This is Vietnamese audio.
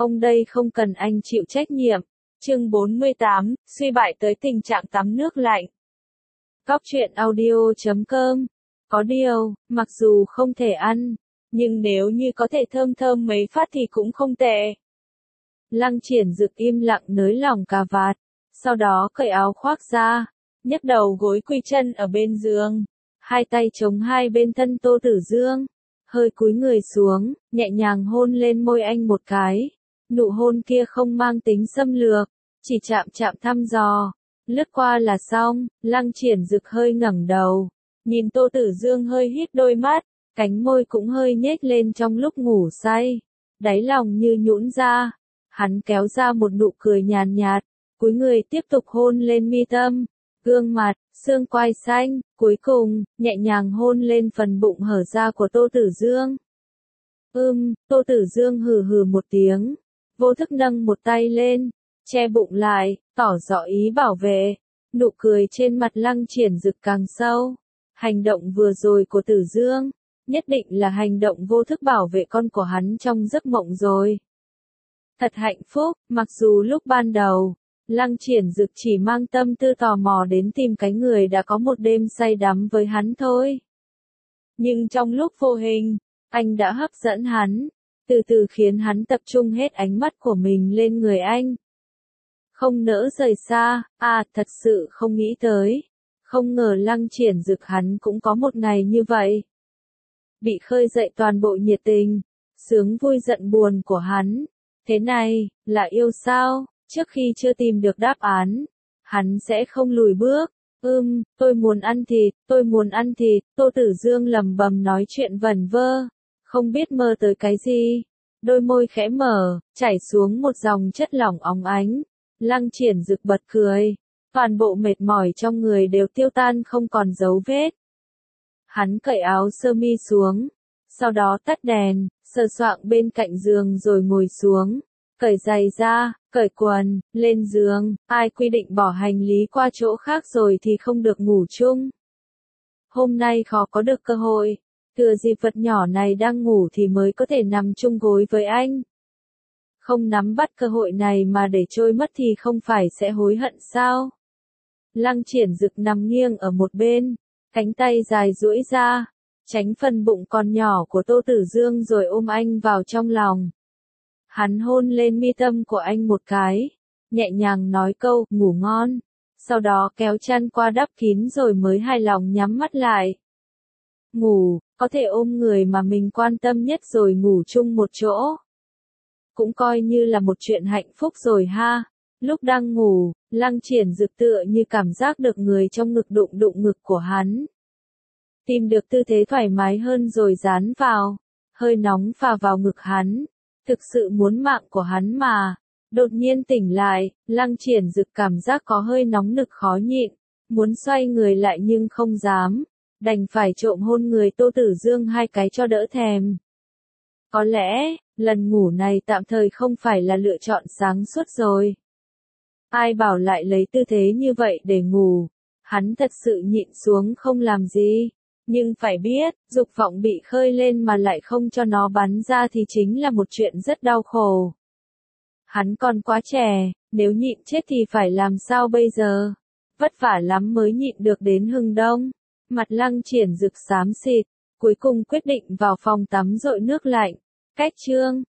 Ông đây không cần anh chịu trách nhiệm. Chương 48, suy bại tới tình trạng tắm nước lạnh. Cóc truyện audio.com. Có điều, mặc dù không thể ăn, nhưng nếu như có thể thơm thơm mấy phát thì cũng không tệ. Lăng Triển Dực im lặng nới lỏng cà vạt, sau đó cởi áo khoác ra, nhấc đầu gối quy chân ở bên giường, hai tay chống hai bên thân Tô Tử Dương, hơi cúi người xuống, nhẹ nhàng hôn lên môi anh một cái. Nụ hôn kia không mang tính xâm lược, chỉ chạm chạm thăm dò, lướt qua là xong. Lăng Triển Dực hơi ngẩng đầu, nhìn Tô Tử Dương hơi híp đôi mắt, cánh môi cũng hơi nhếch lên trong lúc ngủ say, đáy lòng như nhũn ra. Hắn kéo ra một nụ cười nhàn nhạt, cúi người tiếp tục hôn lên mi tâm, gương mặt, xương quai xanh, cuối cùng, nhẹ nhàng hôn lên phần bụng hở ra của Tô Tử Dương. Tô Tử Dương hừ hừ một tiếng, vô thức nâng một tay lên, che bụng lại, tỏ rõ ý bảo vệ. Nụ cười trên mặt Lăng Triển Dực càng sâu. Hành động vừa rồi của Tử Dương, nhất định là hành động vô thức bảo vệ con của hắn trong giấc mộng rồi. Thật hạnh phúc, mặc dù lúc ban đầu, Lăng Triển Dực chỉ mang tâm tư tò mò đến tìm cái người đã có một đêm say đắm với hắn thôi. Nhưng trong lúc vô hình, anh đã hấp dẫn hắn, từ từ khiến hắn tập trung hết ánh mắt của mình lên người anh. Không nỡ rời xa, thật sự không nghĩ tới. Không ngờ Lăng Triển Dực hắn cũng có một ngày như vậy. Bị khơi dậy toàn bộ nhiệt tình, sướng vui giận buồn của hắn. Thế này, là yêu sao? Trước khi chưa tìm được đáp án, hắn sẽ không lùi bước. Tôi muốn ăn thịt, tôi muốn ăn thịt. Tô Tử Dương lẩm bẩm nói chuyện vẩn vơ, không biết mơ tới cái gì. Đôi môi khẽ mở, chảy xuống một dòng chất lỏng óng ánh. Lăng Triển Dực bật cười, toàn bộ mệt mỏi trong người đều tiêu tan không còn dấu vết. Hắn cởi áo sơ mi xuống, sau đó tắt đèn, sờ soạng bên cạnh giường rồi ngồi xuống, cởi giày ra, cởi quần, lên giường. Ai quy định bỏ hành lý qua chỗ khác rồi thì không được ngủ chung. Hôm nay khó có được cơ hội, thừa dịp vật nhỏ này đang ngủ thì mới có thể nằm chung gối với anh. Không nắm bắt cơ hội này mà để trôi mất thì không phải sẽ hối hận sao? Lăng Triển Dực nằm nghiêng ở một bên, cánh tay dài duỗi ra, tránh phần bụng còn nhỏ của Tô Tử Dương rồi ôm anh vào trong lòng. Hắn hôn lên mi tâm của anh một cái, nhẹ nhàng nói câu ngủ ngon, sau đó kéo chăn qua đắp kín rồi mới hài lòng nhắm mắt lại. Ngủ, có thể ôm người mà mình quan tâm nhất rồi ngủ chung một chỗ. Cũng coi như là một chuyện hạnh phúc rồi ha. Lúc đang ngủ, Lăng Triển Dực tựa như cảm giác được người trong ngực đụng đụng ngực của hắn. Tìm được tư thế thoải mái hơn rồi dán vào, hơi nóng phà vào ngực hắn. Thực sự muốn mạng của hắn mà. Đột nhiên tỉnh lại, Lăng Triển Dực cảm giác có hơi nóng nực khó nhịn, muốn xoay người lại nhưng không dám, đành phải trộm hôn người Tô Tử Dương hai cái cho đỡ thèm. Có lẽ, lần ngủ này tạm thời không phải là lựa chọn sáng suốt rồi. Ai bảo lại lấy tư thế như vậy để ngủ, hắn thật sự nhịn xuống không làm gì. Nhưng phải biết, dục vọng bị khơi lên mà lại không cho nó bắn ra thì chính là một chuyện rất đau khổ. Hắn còn quá trẻ, nếu nhịn chết thì phải làm sao bây giờ? Vất vả lắm mới nhịn được đến hừng đông. Mặt Lăng Triển Dực xám xịt, cuối cùng quyết định vào phòng tắm dội nước lạnh. Cách chương